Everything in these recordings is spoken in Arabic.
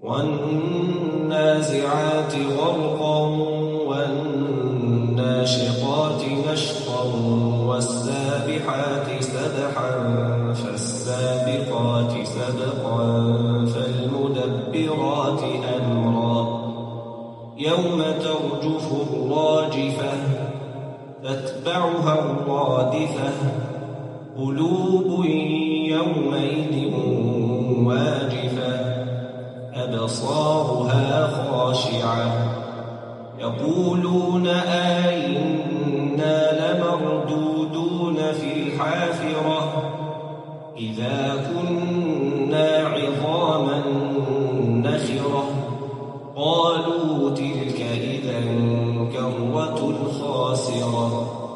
والنازعات غرقا والناشطات نشطا والسابحات سبحا فالسابقات سبقا فالمدبرات أمرا يوم ترجف الراجفة تتبعها الرادفة قلوب يومئذ واجفة أبصارها خاشعة يقولون أئنا لمردودون في الحافرة إذا كنا عظاما نخرة قالوا تلك إذا كرة خاسرة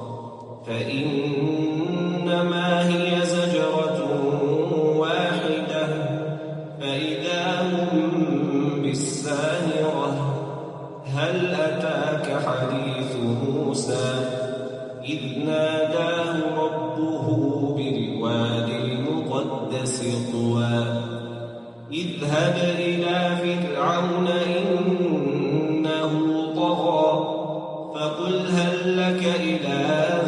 فإنما هي زجرة واحدة فإذا هم بالساهرة هل أتاك حديث موسى إذ ناداه ربه بالوادي المقدس طوى اذهب إلى فرعون إنه طغى فقل هل لك إلى أن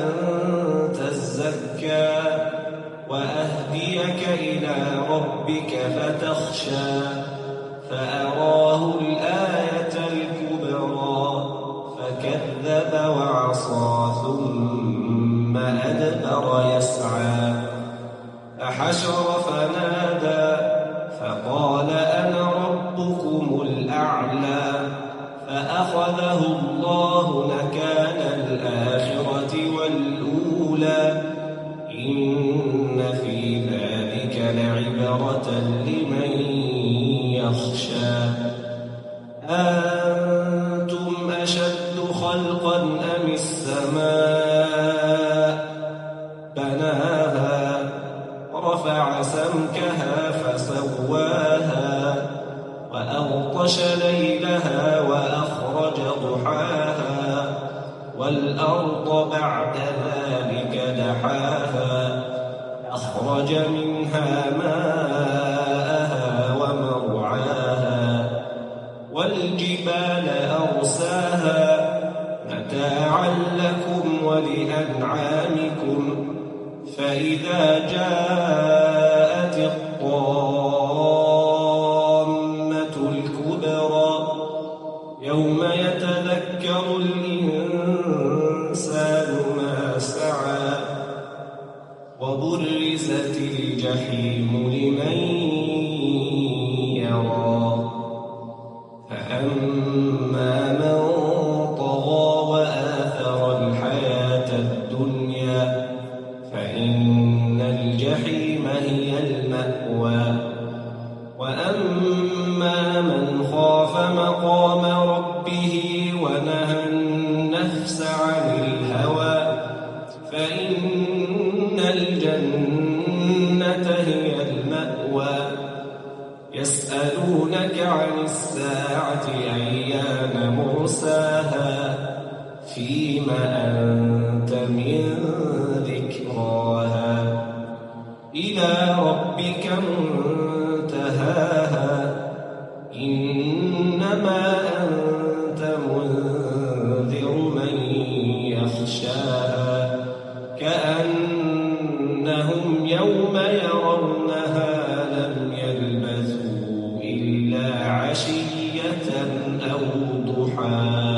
تزكى وأهديك إلى ربك فتخشى فأراه الآية الكبرى فكذب وعصى ثم أدبر يسعى فحشر فنادى فقال أنا ربكم الأعلى فأخذه الله نكال الآخرة والأولى إن في ذلك لعبرة لمن يخشى أنتم أشد خلقا أم السماء بناها رفع سمكها فسواها وأغطش ليلها وأخرج ضحاها والأرض بعد ذلك دحاها أخرج منها ماءها ومرعاها والجبال أرساها متاعا لكم ولأنعامكم فإذا جاءت الطامة الكبرى يوم يتذكر الإنسان ما سعى وبرزت الجحيم لمن يرى فأما من طغى وآثر الحياة الدنيا فإن الجحيم هي المأوى وأما من خاف مقام ربه ونهى النفس عن الهوى فإن الجنة هي المأوى يسألونك عن الساعة أيان مرساها فيما أنت من ذكراها إلى ربك منتهاها إنما أنت منذر من يخشاها كأنهم يوم يرونها لم يلبثوا إلا عشية أو ضحاها.